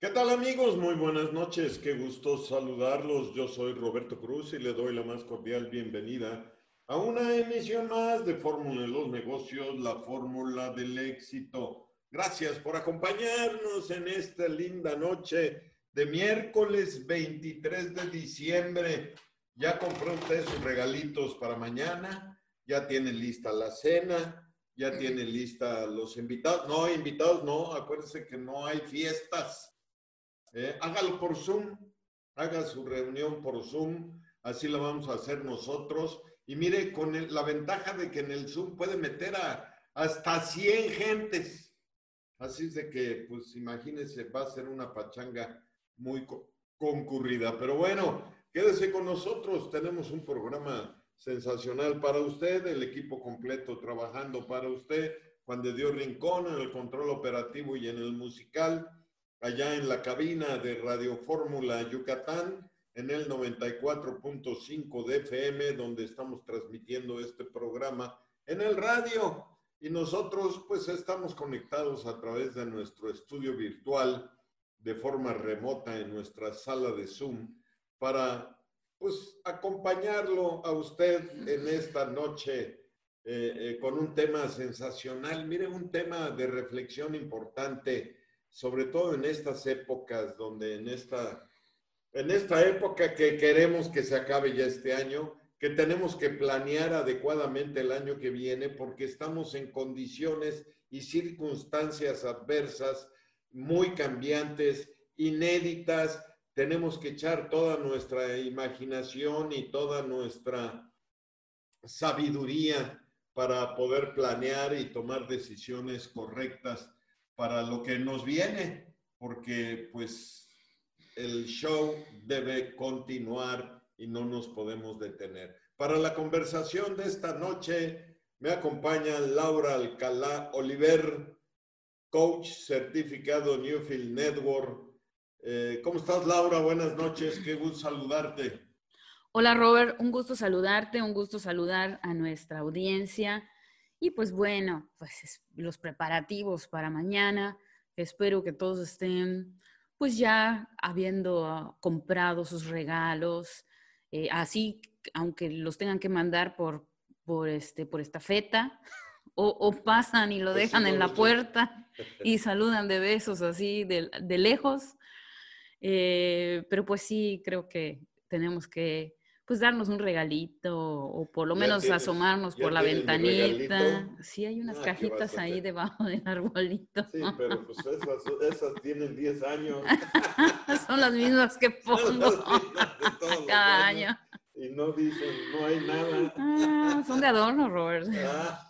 ¿Qué tal amigos? Muy buenas noches, qué gusto saludarlos. Yo soy Roberto Cruz y le doy la más cordial bienvenida a una emisión más de Fórmula de los Negocios, la fórmula del éxito. Gracias por acompañarnos en esta linda noche de miércoles 23 de diciembre. ¿Ya compró usted sus regalitos para mañana? ¿Ya tiene lista la cena? ¿Ya tiene lista los invitados? No, invitados no, acuérdense que no hay fiestas. Hágalo por Zoom, haga su reunión por Zoom, así la vamos a hacer nosotros. Y mire, con la ventaja de que en el Zoom puede meter hasta 100 gentes. Así es de que, pues imagínense, va a ser una pachanga muy concurrida. Pero bueno, quédese con nosotros, tenemos un programa sensacional para usted, el equipo completo trabajando para usted, Juan de Dios Rincón en el control operativo y en el musical, allá en la cabina de Radio Fórmula Yucatán, en el 94.5 de FM, donde estamos transmitiendo este programa en el radio. Y nosotros pues estamos conectados a través de nuestro estudio virtual de forma remota en nuestra sala de Zoom para pues acompañarlo a usted en esta noche con un tema sensacional. Mire, un tema de reflexión importante, sobre todo en estas épocas donde en esta época que queremos que se acabe ya este año, que tenemos que planear adecuadamente el año que viene porque estamos en condiciones y circunstancias adversas, muy cambiantes, inéditas. Tenemos que echar toda nuestra imaginación y toda nuestra sabiduría para poder planear y tomar decisiones correctas para lo que nos viene, porque pues el show debe continuar y no nos podemos detener. Para la conversación de esta noche me acompaña Laura Alcalá Oliver, coach certificado Newfield Network. ¿Cómo estás, Laura? Buenas noches, qué gusto saludarte. Hola Robert, un gusto saludarte, un gusto saludar a nuestra audiencia y pues bueno, pues los preparativos para mañana. Espero que todos estén pues ya habiendo comprado sus regalos, así aunque los tengan que mandar por estafeta o pasan y lo Pues sí, dejan no en lo la puerta y saludan de besos así de lejos. Pero pues sí, creo que tenemos que pues darnos un regalito o por lo menos asomarnos por ¿Ya la tienes mi ventanita. regalito? Sí, hay unas ¿Qué vas cajitas a ahí hacer? debajo del arbolito. Sí, pero pues esas tienen 10 años. Son las mismas que Son pongo las mismas de todos los cada años. año. Y no dicen, no hay nada. Son de adorno, Robert. Ah,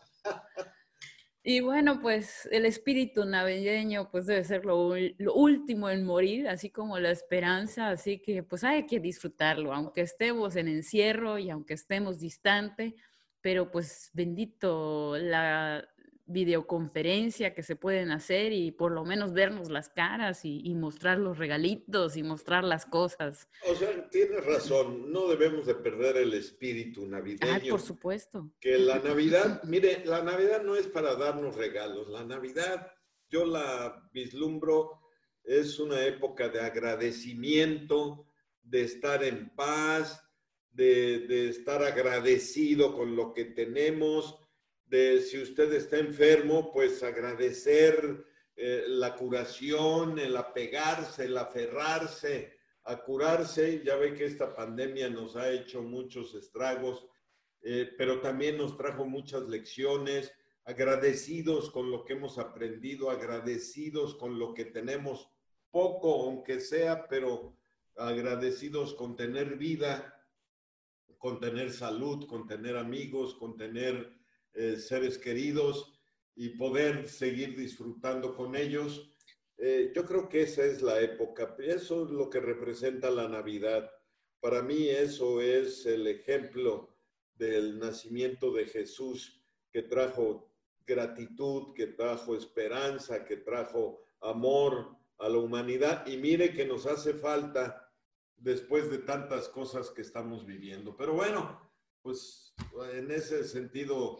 Y bueno, pues el espíritu navideño pues debe ser lo último en morir, así como la esperanza, así que pues hay que disfrutarlo, aunque estemos en encierro y aunque estemos distante, pero pues bendito la videoconferencia que se pueden hacer y por lo menos vernos las caras y mostrar los regalitos y mostrar las cosas. o sea, tienes razón, no debemos de perder el espíritu Ah, por navideño. supuesto. Que la Navidad, mire, la Navidad no es para darnos regalos. La Navidad, yo la vislumbro, es una época de agradecimiento, de estar en paz, de estar agradecido con lo que tenemos, de si usted está enfermo, pues agradecer la curación, el apegarse, el aferrarse a curarse. Ya ve que esta pandemia nos ha hecho muchos estragos, pero también nos trajo muchas lecciones, agradecidos con lo que hemos aprendido, agradecidos con lo que tenemos, poco aunque sea, pero agradecidos con tener vida, con tener salud, con tener amigos, con tener seres queridos y poder seguir disfrutando con ellos. Yo creo que esa es la época, eso es lo que representa la Navidad. Para mí eso es el ejemplo del nacimiento de Jesús, que trajo gratitud, que trajo esperanza, que trajo amor a la humanidad. Y mire que nos hace falta después de tantas cosas que estamos viviendo. Pero bueno, pues en ese sentido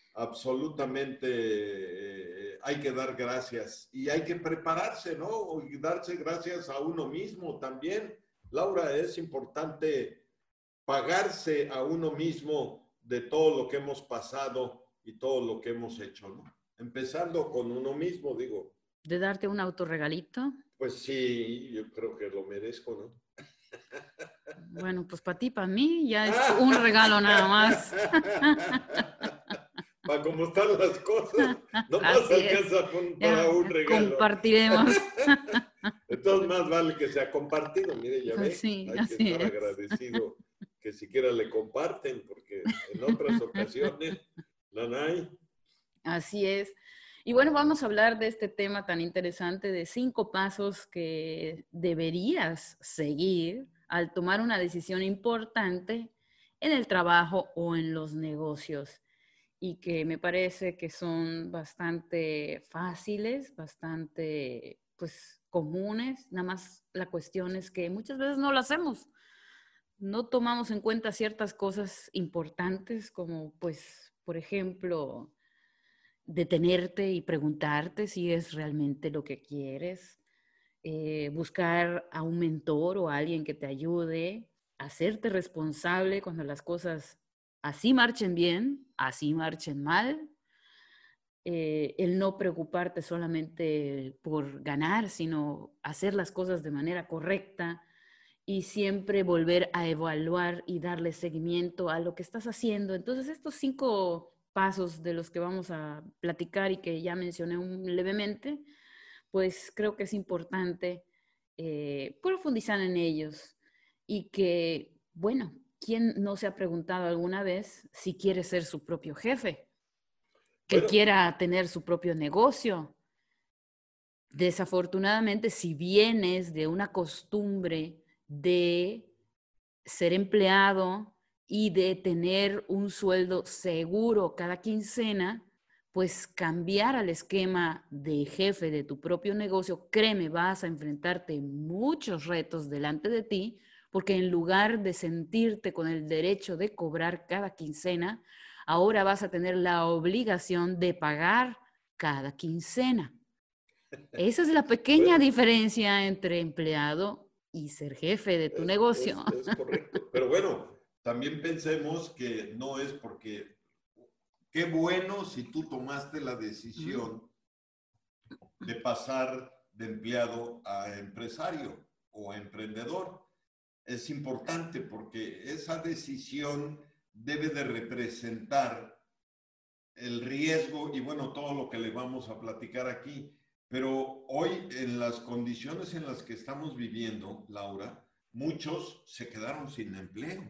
absolutamente hay que dar gracias y hay que prepararse, ¿no? Y darse gracias a uno mismo también. Laura, es importante pagarse a uno mismo de todo lo que hemos pasado y todo lo que hemos hecho, ¿no? Empezando con uno mismo, digo. ¿De darte un autorregalito? Pues sí, yo creo que lo merezco, ¿no? Bueno, pues para ti, para mí, ya es un regalo nada más. Para cómo están las cosas, nomás Así es. alcanza para Ya un regalo. compartiremos. Entonces más vale que sea compartido, mire, ya ve, Sí, hay que así estar es. agradecido que siquiera le comparten, porque en otras ocasiones no hay. Así es. Y bueno, vamos a hablar de este tema tan interesante de 5 pasos que deberías seguir al tomar una decisión importante en el trabajo o en los negocios. Y que me parece que son bastante fáciles, bastante, pues, comunes. Nada más la cuestión es que muchas veces no lo hacemos. No tomamos en cuenta ciertas cosas importantes como, pues, por ejemplo, detenerte y preguntarte si es realmente lo que quieres, buscar a un mentor o a alguien que te ayude, hacerte responsable cuando las cosas así marchen bien, así marchen mal, el no preocuparte solamente por ganar, sino hacer las cosas de manera correcta y siempre volver a evaluar y darle seguimiento a lo que estás haciendo. Entonces, estos 5 pasos de los que vamos a platicar y que ya mencioné levemente, pues creo que es importante profundizar en ellos y que, bueno, ¿quién no se ha preguntado alguna vez si quiere ser su propio jefe? Que Bueno, quiera tener su propio negocio. Desafortunadamente, si vienes de una costumbre de ser empleado y de tener un sueldo seguro cada quincena, pues cambiar al esquema de jefe de tu propio negocio, créeme, vas a enfrentarte muchos retos delante de ti, porque en lugar de sentirte con el derecho de cobrar cada quincena, ahora vas a tener la obligación de pagar cada quincena. Esa es la pequeña bueno, diferencia entre empleado y ser jefe de tu negocio. es correcto. Pero bueno, también pensemos que no es porque, qué bueno si tú tomaste la decisión de pasar de empleado a empresario o a emprendedor. Es importante porque esa decisión debe de representar el riesgo y bueno, todo lo que le vamos a platicar aquí. Pero hoy en las condiciones en las que estamos viviendo, Laura, muchos se quedaron sin empleo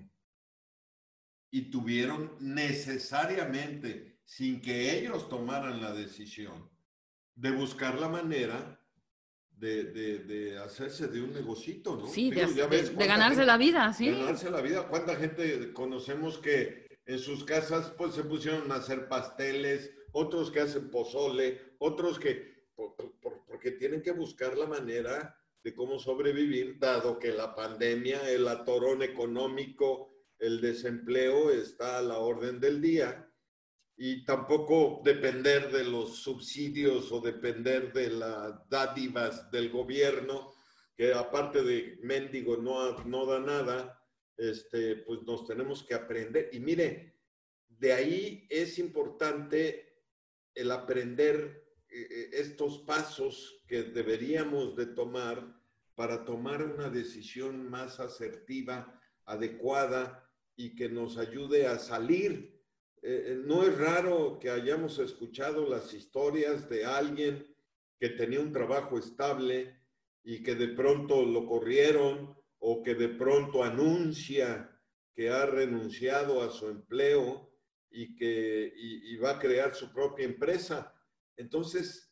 y tuvieron necesariamente, sin que ellos tomaran la decisión, de buscar la manera de hacerse de un negocito, ¿no? Sí, Digo, ya ves de cuánta ganarse gente, la vida, sí. ganarse la vida, cuánta gente conocemos que en sus casas pues se pusieron a hacer pasteles, otros que hacen pozole, otros que, porque tienen que buscar la manera de cómo sobrevivir, dado que la pandemia, el atorón económico, el desempleo está a la orden del día y tampoco depender de los subsidios o depender de las dádivas del gobierno, que aparte de mendigo no da nada, pues nos tenemos que aprender. Y mire, de ahí es importante el aprender estos pasos que deberíamos de tomar para tomar una decisión más asertiva, adecuada y que nos ayude a salir. No es raro que hayamos escuchado las historias de alguien que tenía un trabajo estable y que de pronto lo corrieron o que de pronto anuncia que ha renunciado a su empleo y que va a crear su propia empresa. Entonces,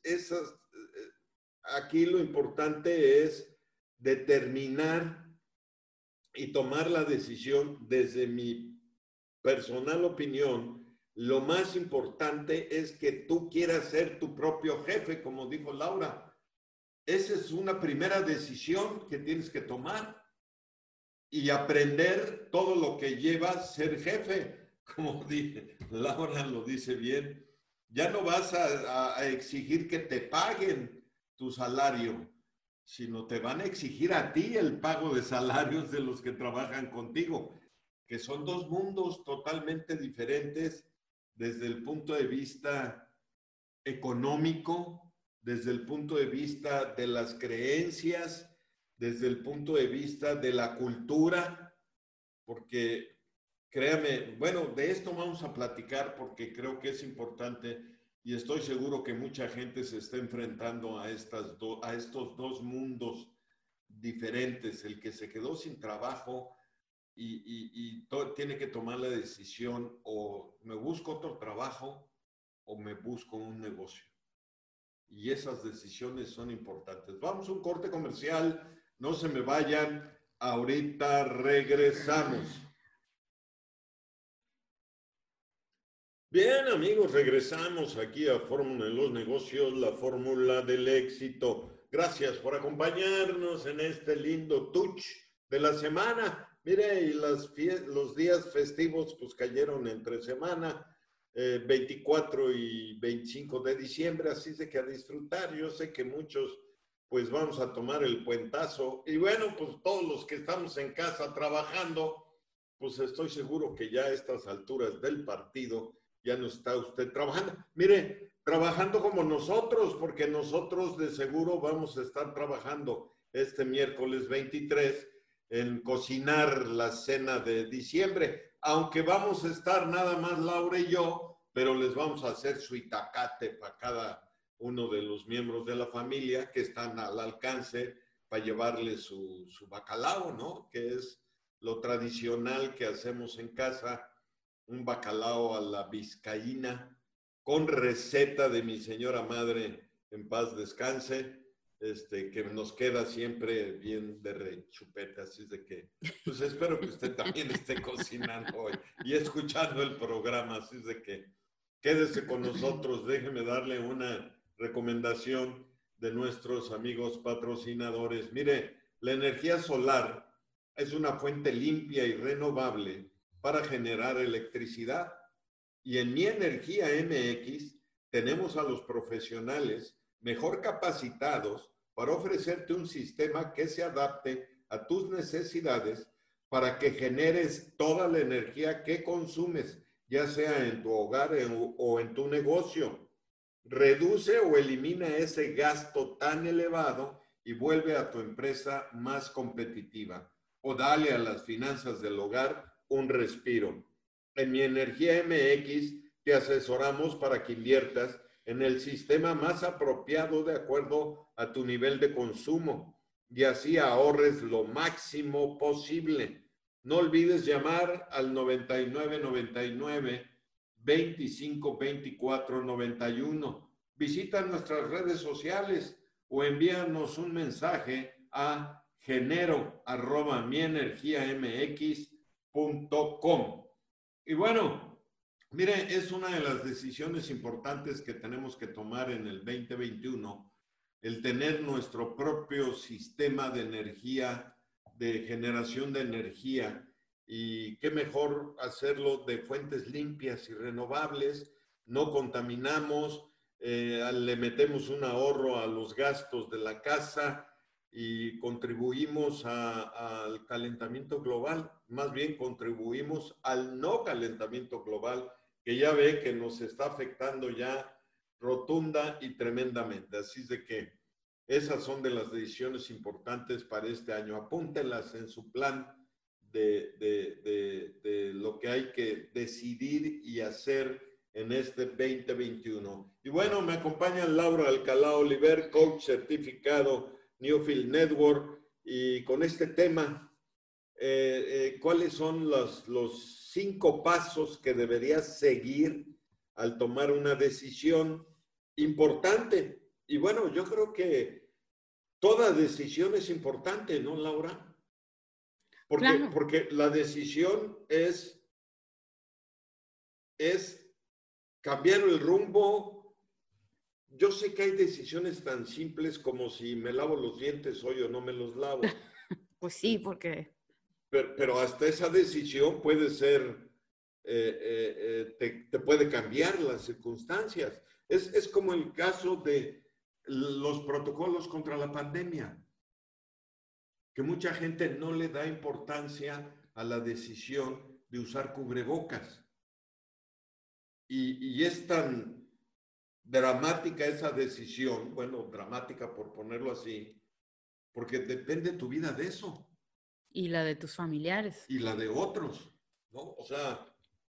aquí lo importante es determinar y tomar la decisión desde mi personal opinión. Lo más importante es que tú quieras ser tu propio jefe, como dijo Laura. Esa es una primera decisión que tienes que tomar y aprender todo lo que lleva ser jefe. como dije, Laura lo dice bien, ya no vas a exigir que te paguen tu salario, sino te van a exigir a ti el pago de salarios de los que trabajan contigo, que son dos mundos totalmente diferentes desde el punto de vista económico, desde el punto de vista de las creencias, desde el punto de vista de la cultura, porque créame, bueno, de esto vamos a platicar porque creo que es importante y estoy seguro que mucha gente se está enfrentando a estos dos mundos diferentes, el que se quedó sin trabajo tiene que tomar la decisión o me busco otro trabajo o me busco un negocio. Y esas decisiones son importantes. Vamos a un corte comercial, no se me vayan, ahorita regresamos. Bien, amigos, regresamos aquí a Fórmula de los Negocios, la fórmula del éxito. Gracias por acompañarnos en este lindo touch de la semana. Mire, y los días festivos pues cayeron entre semana, 24 y 25 de diciembre, así de que a disfrutar. Yo sé que muchos pues vamos a tomar el puentazo. Y bueno, pues todos los que estamos en casa trabajando, pues estoy seguro que ya a estas alturas del partido ya no está usted trabajando. Mire, trabajando como nosotros, porque nosotros de seguro vamos a estar trabajando este miércoles 23 en cocinar la cena de diciembre, aunque vamos a estar nada más Laura y yo, pero les vamos a hacer su itacate para cada uno de los miembros de la familia que están al alcance para llevarle su bacalao, ¿no? Que es lo tradicional que hacemos en casa, un bacalao a la vizcaína, con receta de mi señora madre, en paz descanse, que nos queda siempre bien de rechupete, así de que, pues espero que usted también esté cocinando hoy y escuchando el programa, así de que quédese con nosotros, déjeme darle una recomendación de nuestros amigos patrocinadores. Mire, la energía solar es una fuente limpia y renovable para generar electricidad. Y en Mi Energía MX tenemos a los profesionales mejor capacitados para ofrecerte un sistema que se adapte a tus necesidades para que generes toda la energía que consumes, ya sea en tu hogar o en tu negocio. Reduce o elimina ese gasto tan elevado y vuelve a tu empresa más competitiva. O dale a las finanzas del hogar un respiro. En Mi Energía MX te asesoramos para que inviertas en el sistema más apropiado de acuerdo a tu nivel de consumo y así ahorres lo máximo posible. No olvides llamar al 9999 25 24 91. Visita nuestras redes sociales o envíanos un mensaje a genero@mienergiamx.com. Y bueno, mire, es una de las decisiones importantes que tenemos que tomar en el 2021, el tener nuestro propio sistema de energía, de generación de energía, y qué mejor hacerlo de fuentes limpias y renovables, no contaminamos, le metemos un ahorro a los gastos de la casa y contribuimos al calentamiento global, más bien contribuimos al no calentamiento global, que ya ve que nos está afectando ya rotunda y tremendamente. Así es de que esas son de las decisiones importantes para este año. Apúntenlas en su plan de lo que hay que decidir y hacer en este 2021. Y bueno, me acompaña Laura Alcalá Oliver, coach certificado Newfield Network, y con este tema, ¿cuáles son los 5 pasos que deberías seguir al tomar una decisión importante? Y bueno, yo creo que toda decisión es importante, ¿no, Laura? Porque la decisión es cambiar el rumbo. Yo sé que hay decisiones tan simples como si me lavo los dientes hoy o no me los lavo. Pues sí, porque... Pero hasta esa decisión puede ser te puede cambiar las circunstancias. Es como el caso de los protocolos contra la pandemia, que mucha gente no le da importancia a la decisión de usar cubrebocas. Y es tan dramática esa decisión, bueno, dramática por ponerlo así, porque depende tu vida de eso. Y la de tus familiares. Y la de otros, ¿no? O sea,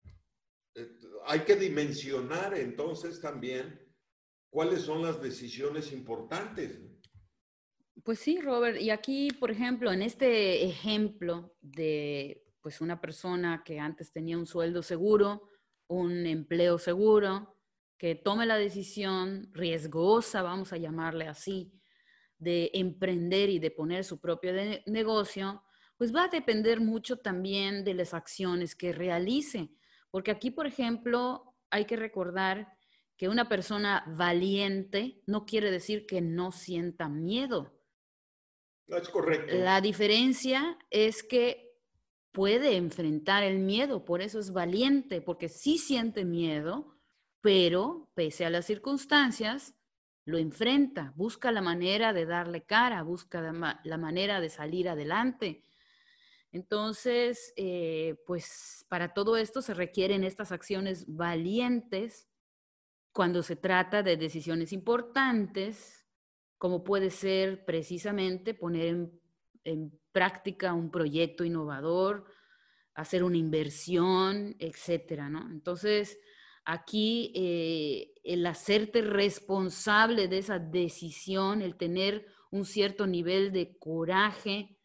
hay que dimensionar entonces también cuáles son las decisiones importantes. Pues sí, Robert. Y aquí, por ejemplo, en este ejemplo de pues una persona que antes tenía un sueldo seguro, un empleo seguro, que tome la decisión riesgosa, vamos a llamarle así, de emprender y de poner su propio negocio, pues va a depender mucho también de las acciones que realice. Porque aquí, por ejemplo, hay que recordar que una persona valiente no quiere decir que no sienta miedo. No es correcto. La diferencia es que puede enfrentar el miedo, por eso es valiente, porque sí siente miedo, pero pese a las circunstancias, lo enfrenta, busca la manera de darle cara, busca la manera de salir adelante. Entonces, pues para todo esto se requieren estas acciones valientes cuando se trata de decisiones importantes, como puede ser precisamente poner en práctica un proyecto innovador, hacer una inversión, etcétera, ¿no? Entonces, aquí el hacerte responsable de esa decisión, el tener un cierto nivel de coraje,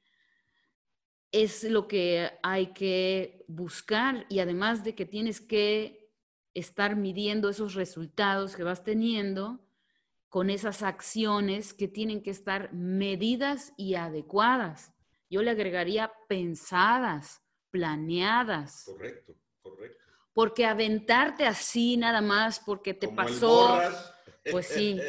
es lo que hay que buscar, y además de que tienes que estar midiendo esos resultados que vas teniendo con esas acciones que tienen que estar medidas y adecuadas. Yo le agregaría pensadas, planeadas. Correcto, correcto. Porque aventarte así nada más porque te Como el pasó, borras. pues sí,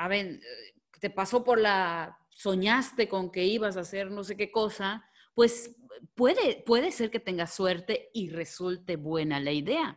te pasó soñaste con que ibas a hacer no sé qué cosa, pues puede ser que tengas suerte y resulte buena la idea,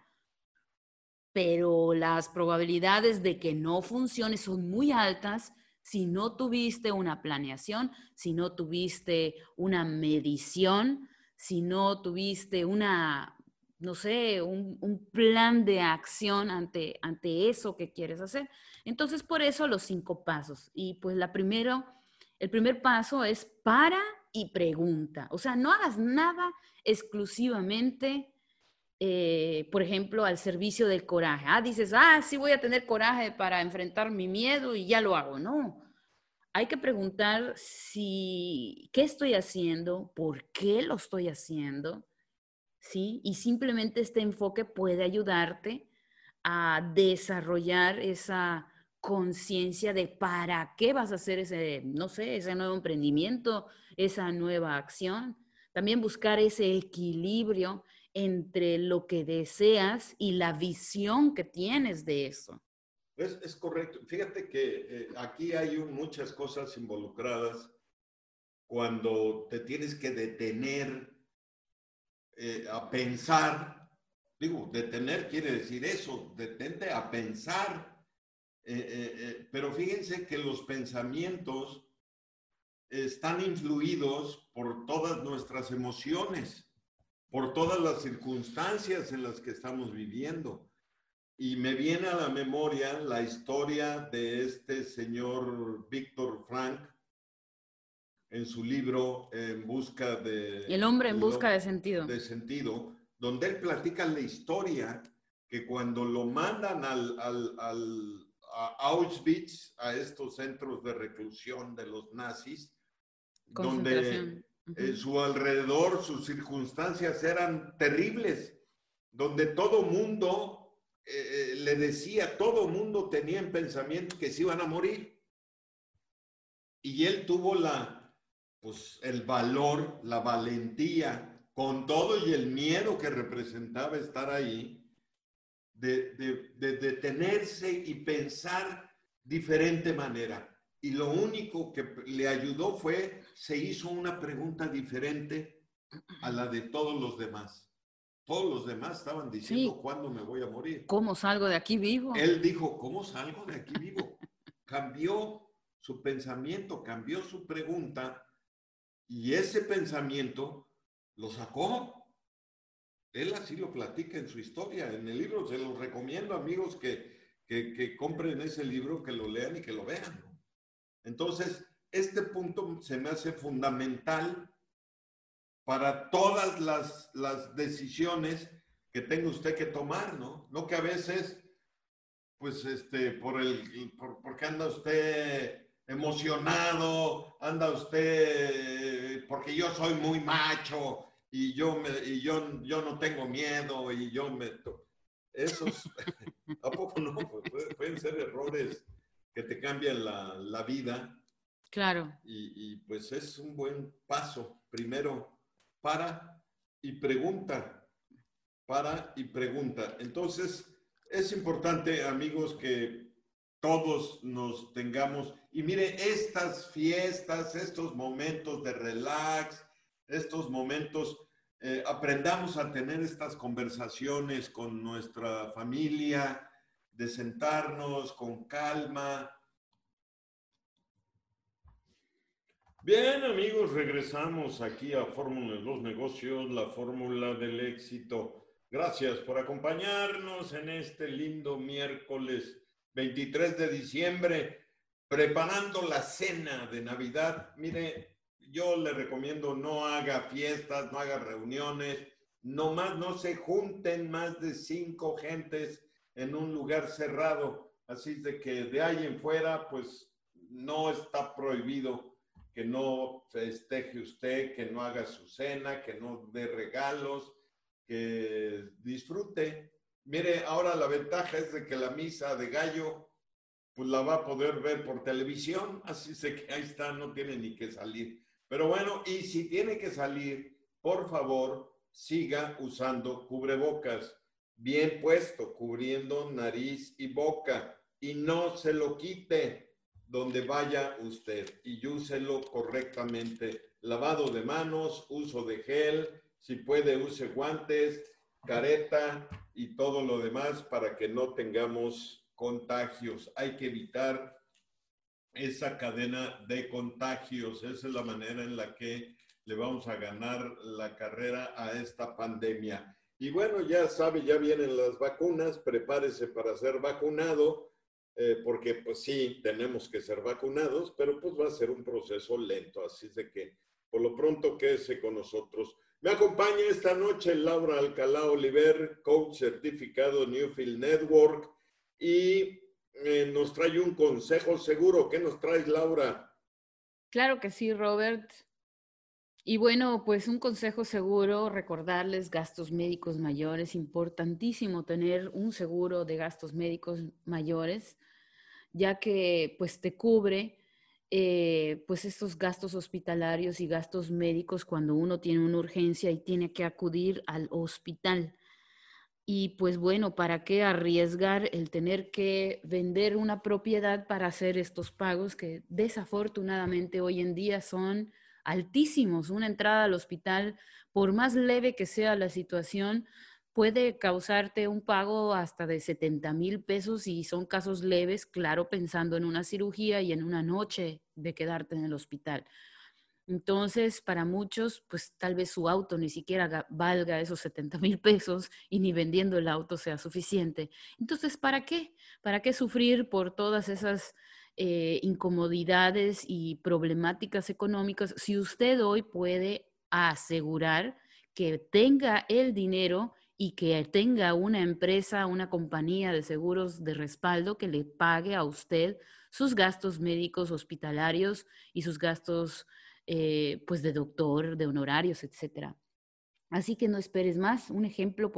pero las probabilidades de que no funcione son muy altas si no tuviste una planeación, si no tuviste una medición, si no tuviste no sé, un plan de acción ante eso que quieres hacer. Entonces, por eso los 5 pasos. Y pues el primer paso es para y pregunta. O sea, no hagas nada exclusivamente por ejemplo, al servicio del coraje. Dices, sí voy a tener coraje para enfrentar mi miedo y ya lo hago. No, hay que preguntar qué estoy haciendo, por qué lo estoy haciendo, ¿sí? Y simplemente este enfoque puede ayudarte a desarrollar esa conciencia de para qué vas a hacer ese, no sé, ese nuevo emprendimiento, esa nueva acción. También buscar ese equilibrio entre lo que deseas y la visión que tienes de eso. Es correcto. Fíjate que aquí hay muchas cosas involucradas cuando te tienes que detener a pensar. Digo, detener quiere decir eso, detente a pensar. Pero fíjense que los pensamientos están influidos por todas nuestras emociones, por todas las circunstancias en las que estamos viviendo. Y me viene a la memoria la historia de este señor Víctor Frank en su libro En busca El hombre en busca de sentido. Donde él platica la historia que cuando lo mandan a Auschwitz, a estos centros de reclusión de los nazis, donde su alrededor, sus circunstancias eran terribles, donde todo mundo le decía, todo mundo tenía en pensamiento que se iban a morir. Y él tuvo el valor, la valentía, con todo y el miedo que representaba estar ahí, de detenerse y pensar diferente manera. Y lo único que le ayudó se hizo una pregunta diferente a la de todos los demás. Todos los demás estaban diciendo, Sí. ¿cuándo me voy a morir? ¿Cómo salgo de aquí vivo? Él dijo, ¿cómo salgo de aquí vivo? Cambió su pensamiento, cambió su pregunta y ese pensamiento lo sacó. Él así lo platica en su historia, en el libro. Se los recomiendo, amigos, que compren ese libro, que lo lean y que lo vean. Entonces, este punto se me hace fundamental para todas las decisiones que tenga usted que tomar, ¿no? No que a veces, pues, porque anda usted emocionado, anda usted, porque yo soy muy macho y yo no tengo miedo y esos, ¿a poco no? Pues pueden ser errores que te cambian la vida. Claro. Y pues es un buen paso. Primero, para y pregunta, para y pregunta. Entonces, es importante, amigos, que todos nos tengamos, y mire, estas fiestas, estos momentos de relax, estos momentos, aprendamos a tener estas conversaciones con nuestra familia, de sentarnos con calma. Bien, amigos, regresamos aquí a Fórmula de los Negocios, la fórmula del éxito. Gracias por acompañarnos en este lindo miércoles 23 de diciembre, preparando la cena de Navidad. Mire, yo le recomiendo no haga fiestas, no haga reuniones, no se junten más de 5 gentes en un lugar cerrado. Así de que de ahí en fuera, pues no está prohibido que no festeje usted, que no haga su cena, que no dé regalos, que disfrute. Mire, ahora la ventaja es de que la misa de gallo, pues la va a poder ver por televisión, así sé que ahí está, no tiene ni que salir. Pero bueno, y si tiene que salir, por favor, siga usando cubrebocas, bien puesto, cubriendo nariz y boca, y no se lo quite donde vaya usted y úselo correctamente. Lavado de manos, uso de gel, si puede use guantes, careta y todo lo demás para que no tengamos contagios. Hay que evitar esa cadena de contagios. Esa es la manera en la que le vamos a ganar la carrera a esta pandemia. Y bueno, ya sabe, ya vienen las vacunas, prepárese para ser vacunado. Porque pues sí, tenemos que ser vacunados, pero pues va a ser un proceso lento, así de que por lo pronto quédese con nosotros. Me acompaña esta noche Laura Alcalá Oliver, coach certificado Newfield Network, y nos trae un consejo seguro. ¿Qué nos traes, Laura? Claro que sí, Robert. Y bueno, pues un consejo seguro, recordarles gastos médicos mayores, importantísimo tener un seguro de gastos médicos mayores, ya que pues te cubre pues estos gastos hospitalarios y gastos médicos cuando uno tiene una urgencia y tiene que acudir al hospital. Y pues bueno, ¿para qué arriesgar el tener que vender una propiedad para hacer estos pagos que desafortunadamente hoy en día son altísimos? Una entrada al hospital, por más leve que sea la situación, puede causarte un pago hasta de 70,000 pesos y son casos leves, claro, pensando en una cirugía y en una noche de quedarte en el hospital. Entonces, para muchos, pues tal vez su auto ni siquiera valga esos 70,000 pesos y ni vendiendo el auto sea suficiente. Entonces, ¿para qué? ¿Para qué sufrir por todas esas incomodidades y problemáticas económicas si usted hoy puede asegurar que tenga el dinero y que tenga una empresa, una compañía de seguros de respaldo que le pague a usted sus gastos médicos hospitalarios y sus gastos pues de doctor, de honorarios, etcétera? Así que no esperes más. Un ejemplo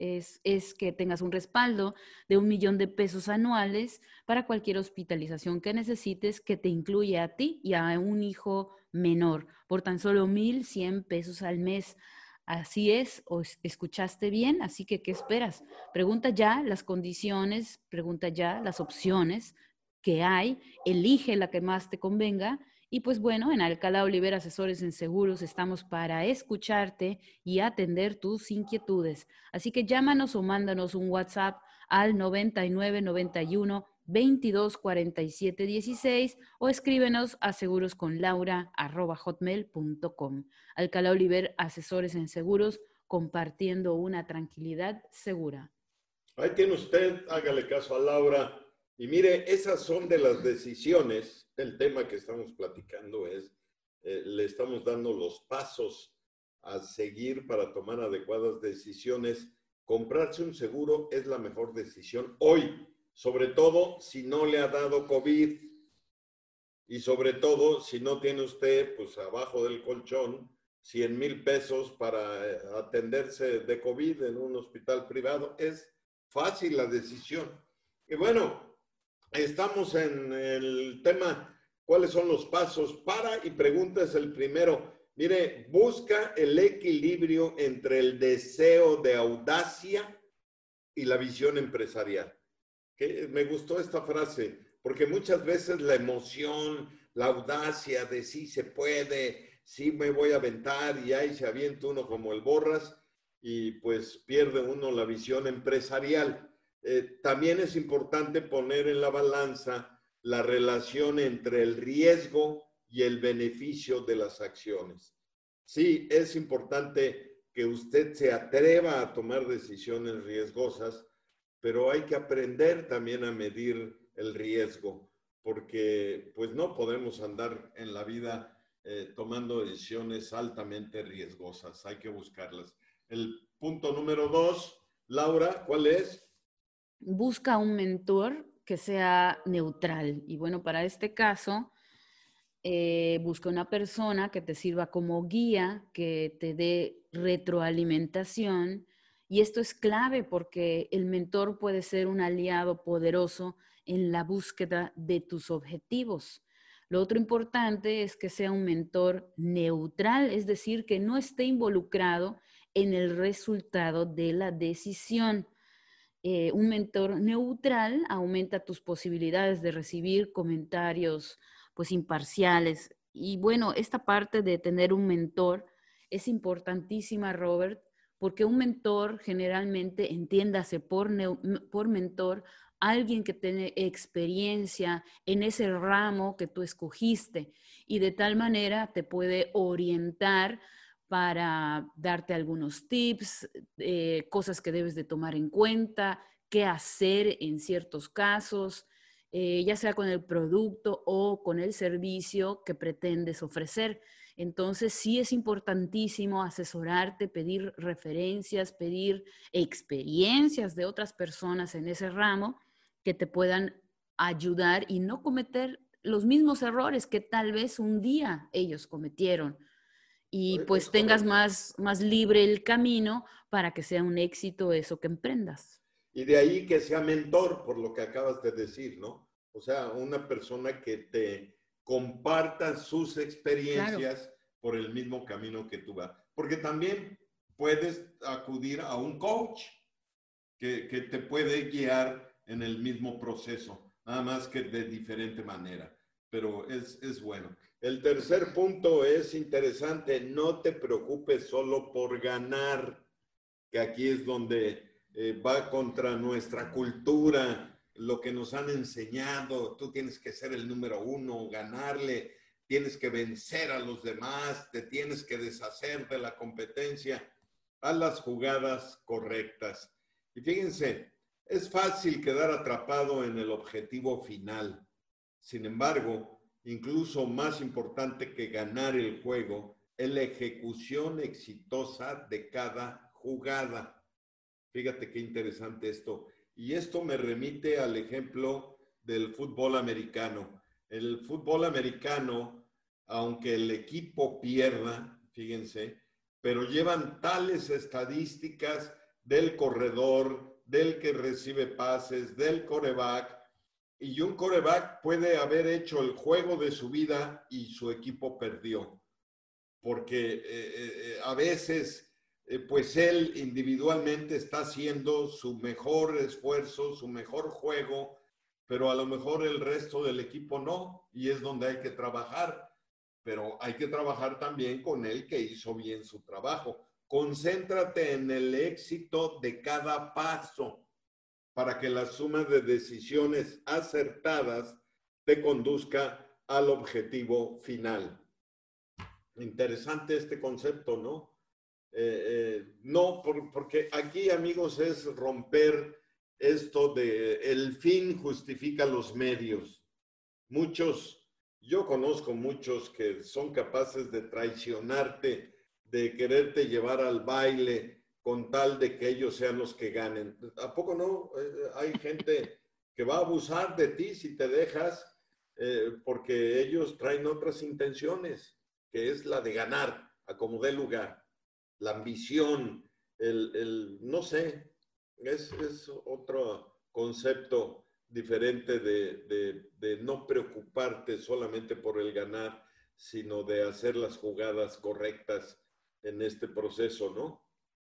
es que tengas un respaldo de 1,000,000 de pesos anuales para cualquier hospitalización que necesites que te incluya a ti y a un hijo menor por tan solo 1,100 pesos al mes. Así es, o escuchaste bien, así que ¿qué esperas? Pregunta ya las condiciones, pregunta ya las opciones que hay, elige la que más te convenga Y pues bueno, en Alcalá Oliver Asesores en Seguros estamos para escucharte y atender tus inquietudes. Así que llámanos o mándanos un WhatsApp al 9991 22 47 16 o escríbenos a segurosconlaura@hotmail.com. Alcalá Oliver Asesores en Seguros, compartiendo una tranquilidad segura. Ahí tiene usted, hágale caso a Laura. Y mire, esas son de las decisiones. El tema que estamos platicando es, le estamos dando los pasos a seguir para tomar adecuadas decisiones. Comprarse un seguro es la mejor decisión hoy, sobre todo si no le ha dado COVID y sobre todo si no tiene usted, pues abajo del colchón, 100,000 pesos para atenderse de COVID en un hospital privado. Es fácil la decisión. Y bueno, estamos en el tema, ¿cuáles son los pasos para? Y pregunta es el primero. Mire, busca el equilibrio entre el deseo de audacia y la visión empresarial. Que me gustó esta frase, porque muchas veces la emoción, la audacia de sí se puede, sí me voy a aventar y ahí se avienta uno como el Borras y pues pierde uno la visión empresarial. También es importante poner en la balanza la relación entre el riesgo y el beneficio de las acciones. Sí, es importante que usted se atreva a tomar decisiones riesgosas, pero hay que aprender también a medir el riesgo, porque pues no podemos andar en la vida tomando decisiones altamente riesgosas, hay que buscarlas. El punto número 2, Laura, ¿cuál es? Busca un mentor que sea neutral. Y bueno, para este caso, busca una persona que te sirva como guía, que te dé retroalimentación. Y esto es clave porque el mentor puede ser un aliado poderoso en la búsqueda de tus objetivos. Lo otro importante es que sea un mentor neutral, es decir, que no esté involucrado en el resultado de la decisión. Un mentor neutral aumenta tus posibilidades de recibir comentarios pues imparciales. Y bueno, esta parte de tener un mentor es importantísima, Robert, porque un mentor generalmente, entiéndase por mentor, alguien que tiene experiencia en ese ramo que tú escogiste y de tal manera te puede orientar para darte algunos tips, cosas que debes de tomar en cuenta, qué hacer en ciertos casos, ya sea con el producto o con el servicio que pretendes ofrecer. Entonces, sí es importantísimo asesorarte, pedir referencias, pedir experiencias de otras personas en ese ramo que te puedan ayudar y no cometer los mismos errores que tal vez un día ellos cometieron y Es pues tengas correcto. más libre el camino para que sea un éxito eso que emprendas. Y de ahí que sea mentor, por lo que acabas de decir, ¿no? O sea, una persona que te comparta sus Claro. experiencias por el mismo camino que tú vas. Porque también puedes acudir a un coach que te puede guiar en el mismo proceso, nada más que de diferente manera, pero es bueno. El tercer punto es interesante, no te preocupes solo por ganar, que aquí es donde va contra nuestra cultura, lo que nos han enseñado, tú tienes que ser el número uno, ganarle, tienes que vencer a los demás, te tienes que deshacer de la competencia, a las jugadas correctas. Y fíjense, es fácil quedar atrapado en el objetivo final. Sin embargo, incluso más importante que ganar el juego es la ejecución exitosa de cada jugada. Fíjate qué interesante esto. Y esto me remite al ejemplo del fútbol americano. El fútbol americano, aunque el equipo pierda, fíjense, pero llevan tales estadísticas del corredor, del que recibe pases, del quarterback, y un quarterback puede haber hecho el juego de su vida y su equipo perdió, porque a veces, pues él individualmente está haciendo su mejor esfuerzo, su mejor juego, pero a lo mejor el resto del equipo no, y es donde hay que trabajar. pero hay que trabajar también con el que hizo bien su trabajo. Concéntrate en el éxito de cada paso para que la suma de decisiones acertadas te conduzca al objetivo final. Interesante este concepto, ¿no? No, porque aquí, amigos, es romper esto de el fin justifica los medios. Muchos, yo conozco muchos que son capaces de traicionarte, de quererte llevar al baile con tal de que ellos sean los que ganen. ¿A poco no? Hay gente que va a abusar de ti si te dejas, porque ellos traen otras intenciones, que es la de ganar a como dé lugar. La ambición, no sé, es otro concepto diferente de no preocuparte solamente por el ganar, sino de hacer las jugadas correctas en este proceso, ¿no?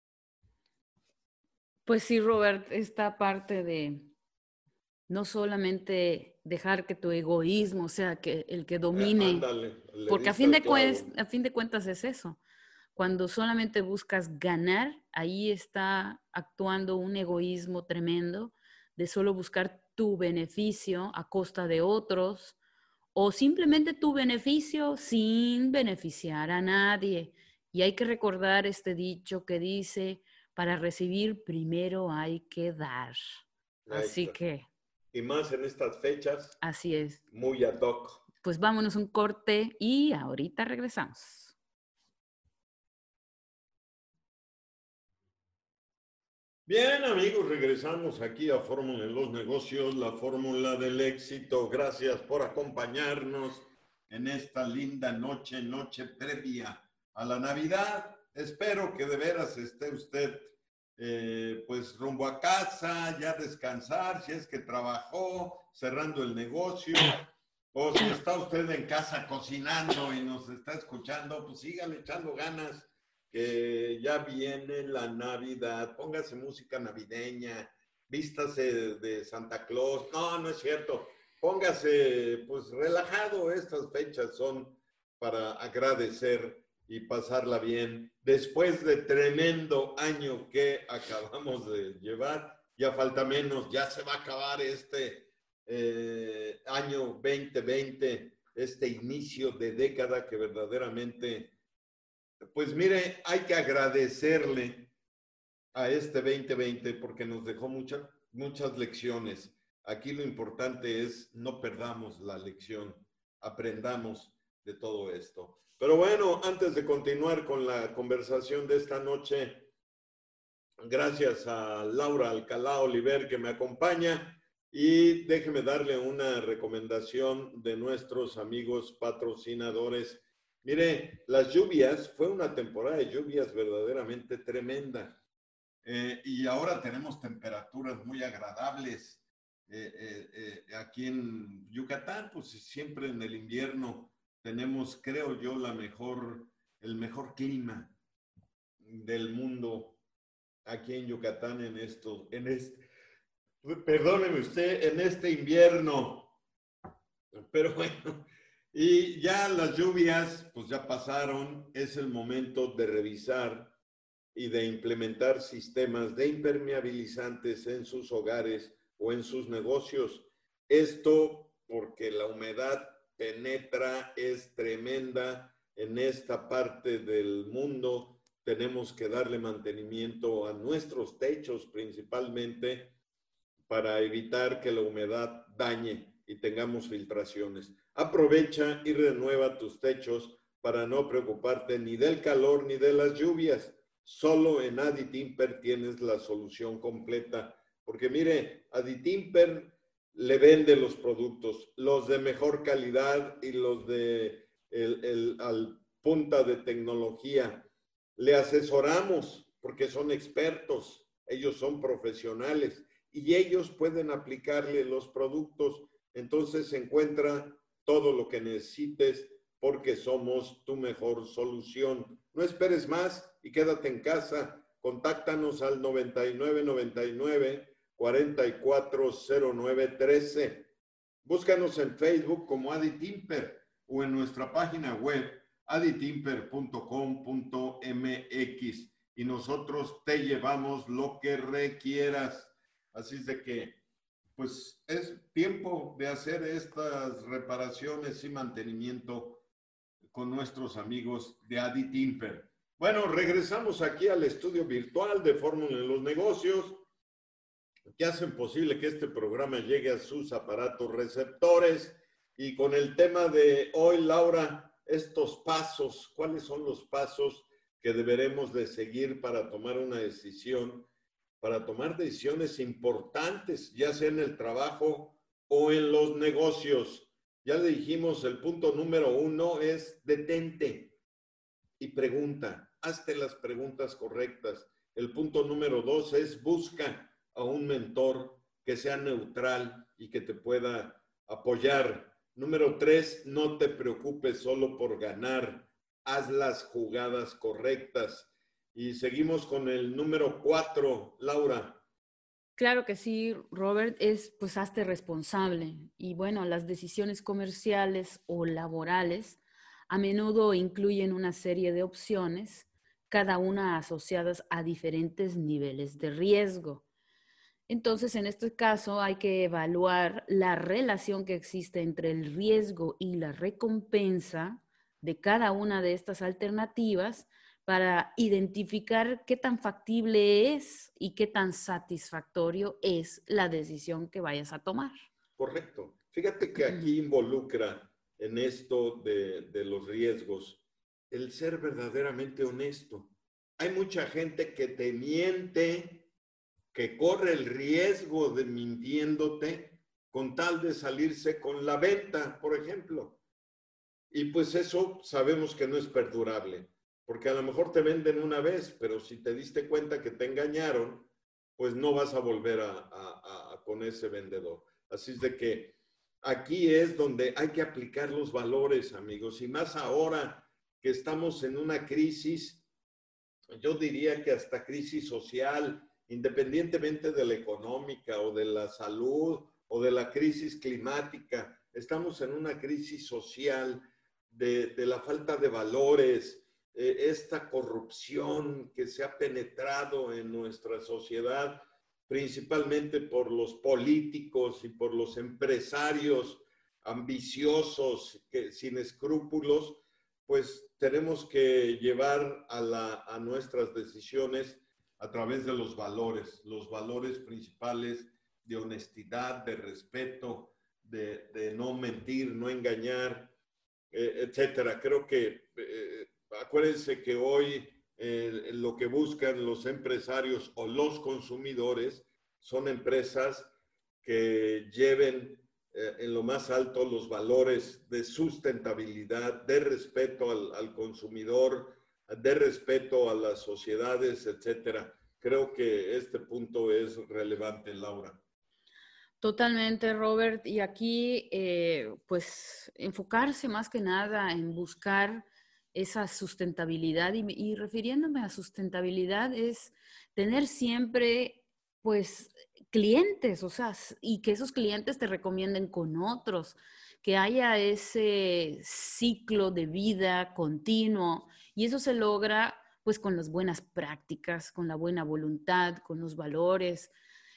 Pues sí, Robert, esta parte de no solamente dejar que tu egoísmo sea el que domine, Ándale, le porque diste al clavo. a fin de cuentas es eso. Cuando solamente buscas ganar, ahí está actuando un egoísmo tremendo de solo buscar tu beneficio a costa de otros o simplemente tu beneficio sin beneficiar a nadie. Y hay que recordar este dicho que dice, para recibir primero hay que dar. Ahí Así está. que, Y más en estas fechas, así es. muy ad hoc. Pues vámonos un corte y ahorita regresamos. Bien, amigos, regresamos aquí a Fórmula en los Negocios, la fórmula del éxito. Gracias por acompañarnos en esta linda noche previa a la Navidad. Espero que de veras esté usted pues rumbo a casa, ya descansar, si es que trabajó, cerrando el negocio, o si está usted en casa cocinando y nos está escuchando, pues sígale echando ganas, que ya viene la Navidad. Póngase música navideña, vístase de Santa Claus. No, no es cierto. Póngase pues relajado. Estas fechas son para agradecer y pasarla bien. Después de tremendo año que acabamos de llevar, ya falta menos, ya se va a acabar este año 2020, este inicio de década que verdaderamente, pues mire, hay que agradecerle a este 2020 porque nos dejó muchas lecciones. Aquí lo importante es no perdamos la lección, aprendamos de todo esto. Pero bueno, antes de continuar con la conversación de esta noche, gracias a Laura Alcalá Oliver que me acompaña, y déjeme darle una recomendación de nuestros amigos patrocinadores. Mire, las lluvias, fue una temporada de lluvias verdaderamente tremenda. Y ahora tenemos temperaturas muy agradables. Aquí en Yucatán, pues siempre en el invierno tenemos, creo yo, el mejor clima del mundo aquí en Yucatán perdóneme usted, en este invierno. Pero bueno, y ya las lluvias, pues ya pasaron, es el momento de revisar y de implementar sistemas de impermeabilizantes en sus hogares o en sus negocios. Esto porque la humedad penetra, es tremenda en esta parte del mundo. Tenemos que darle mantenimiento a nuestros techos principalmente para evitar que la humedad dañe y tengamos filtraciones. Aprovecha y renueva tus techos para no preocuparte ni del calor ni de las lluvias. Solo en Aditimper tienes la solución completa. Porque mire, Aditimper le vende los productos, los de mejor calidad y los de al punta de tecnología. Le asesoramos porque son expertos, ellos son profesionales y ellos pueden aplicarle los productos. Entonces encuentra todo lo que necesites porque somos tu mejor solución. No esperes más y quédate en casa. Contáctanos al 9999-440913. Búscanos en Facebook como Aditimper o en nuestra página web aditimper.com.mx y nosotros te llevamos lo que requieras. Así es de que, pues es tiempo de hacer estas reparaciones y mantenimiento con nuestros amigos de Aditimper. Bueno, regresamos aquí al estudio virtual de Fórmula en los Negocios, que hacen posible que este programa llegue a sus aparatos receptores. Y con el tema de hoy, Laura, estos pasos, ¿cuáles son los pasos que deberemos de seguir para tomar una decisión, para tomar decisiones importantes, ya sea en el trabajo o en los negocios? Ya le dijimos, el punto número 1 es detente y pregunta, hazte las preguntas correctas. El punto número 2 es busca a un mentor que sea neutral y que te pueda apoyar. Número 3, no te preocupes solo por ganar, haz las jugadas correctas. Y seguimos con el número 4, Laura. Claro que sí, Robert, es pues hazte responsable. Y bueno, las decisiones comerciales o laborales a menudo incluyen una serie de opciones, cada una asociadas a diferentes niveles de riesgo. Entonces, en este caso, hay que evaluar la relación que existe entre el riesgo y la recompensa de cada una de estas alternativas para identificar qué tan factible es y qué tan satisfactorio es la decisión que vayas a tomar. Correcto. Fíjate que aquí involucra en esto de los riesgos el ser verdaderamente honesto. Hay mucha gente que te miente, que corre el riesgo de mintiéndote con tal de salirse con la venta, por ejemplo. Y pues eso sabemos que no es perdurable, porque a lo mejor te venden una vez, pero si te diste cuenta que te engañaron, pues no vas a volver con ese vendedor. Así es de que aquí es donde hay que aplicar los valores, amigos, y más ahora que estamos en una crisis, yo diría que hasta crisis social, independientemente de la económica o de la salud o de la crisis climática, estamos en una crisis social de la falta de valores, esta corrupción que se ha penetrado en nuestra sociedad, principalmente por los políticos y por los empresarios ambiciosos, que, sin escrúpulos, pues tenemos que llevar a nuestras decisiones a través de los valores principales de honestidad, de respeto, de no mentir, no engañar, etcétera. Creo que, acuérdense que hoy lo que buscan los empresarios o los consumidores son empresas que lleven en lo más alto los valores de sustentabilidad, de respeto al consumidor, de respeto a las sociedades, etcétera. Creo que este punto es relevante, Laura. Totalmente, Robert. Y aquí, pues, enfocarse más que nada en buscar esa sustentabilidad. Y refiriéndome a sustentabilidad es tener siempre, pues, clientes, o sea, y que esos clientes te recomienden con otros, que haya ese ciclo de vida continuo. Y eso se logra, pues, con las buenas prácticas, con la buena voluntad, con los valores,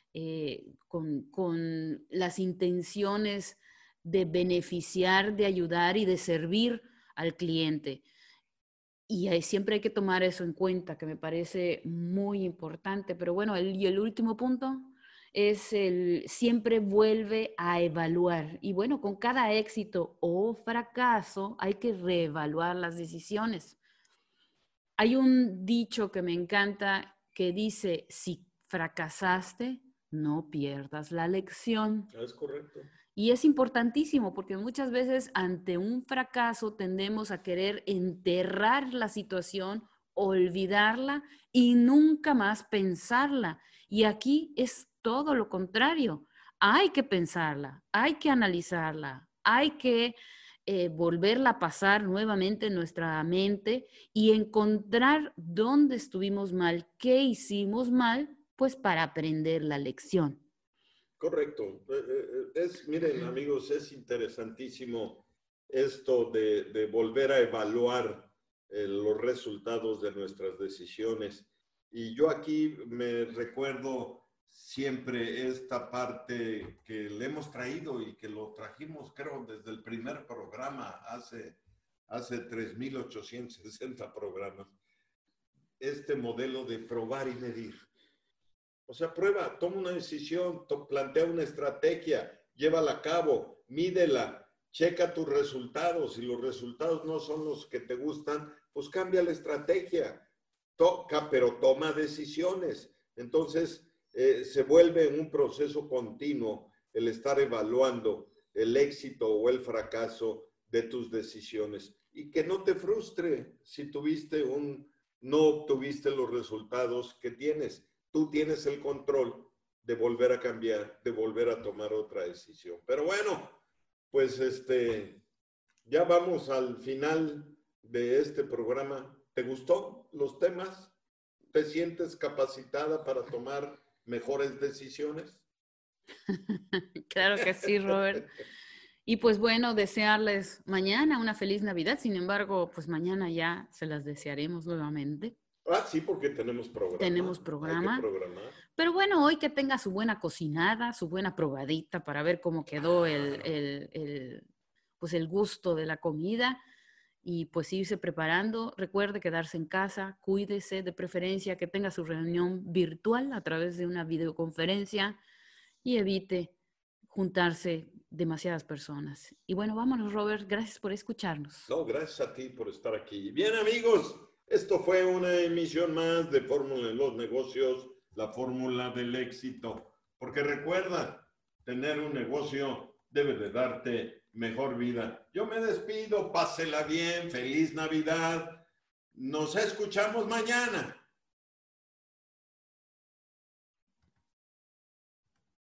con las intenciones de beneficiar, de ayudar y de servir al cliente. Y siempre hay que tomar eso en cuenta, que me parece muy importante. Pero bueno, y el último punto es el siempre vuelve a evaluar. Y bueno, con cada éxito o fracaso hay que reevaluar las decisiones. Hay un dicho que me encanta que dice, si fracasaste, no pierdas la lección. Es correcto. Y es importantísimo porque muchas veces ante un fracaso tendemos a querer enterrar la situación, olvidarla y nunca más pensarla. Y aquí es todo lo contrario. Hay que pensarla, hay que analizarla, hay que volverla a pasar nuevamente en nuestra mente y encontrar dónde estuvimos mal, qué hicimos mal, pues para aprender la lección. Correcto. Miren, amigos, es interesantísimo esto de volver a evaluar los resultados de nuestras decisiones. Y yo aquí me recuerdo siempre esta parte que le hemos traído y que lo trajimos, creo, desde el primer programa, hace 3,860 programas, este modelo de probar y medir. O sea, prueba, toma una decisión, plantea una estrategia, llévala a cabo, mídela, checa tus resultados. Si los resultados no son los que te gustan, pues cambia la estrategia. Toca, pero toma decisiones. Entonces, se vuelve un proceso continuo el estar evaluando el éxito o el fracaso de tus decisiones. Y que no te frustre si no obtuviste los resultados que tienes. Tú tienes el control de volver a cambiar, de volver a tomar otra decisión. Pero bueno, pues ya vamos al final de este programa. ¿Te gustó los temas? ¿Te sientes capacitada para tomar mejores decisiones? Claro que sí, Robert. Y pues bueno, desearles mañana una feliz Navidad. Sin embargo, pues mañana ya se las desearemos nuevamente. Ah, sí, porque tenemos programa. Tenemos programa. Hay que programar. Pero bueno, hoy que tenga su buena cocinada, su buena probadita para ver cómo quedó pues el gusto de la comida y pues irse preparando. Recuerde quedarse en casa, cuídese, de preferencia que tenga su reunión virtual a través de una videoconferencia y evite juntarse demasiadas personas. Y bueno, vámonos, Robert. Gracias por escucharnos. No, gracias a ti por estar aquí. Bien, amigos, esto fue una emisión más de Fórmula en los Negocios, la fórmula del éxito. Porque recuerda, tener un negocio debe de darte mejor vida. Yo me despido, pásela bien, feliz Navidad. Nos escuchamos mañana.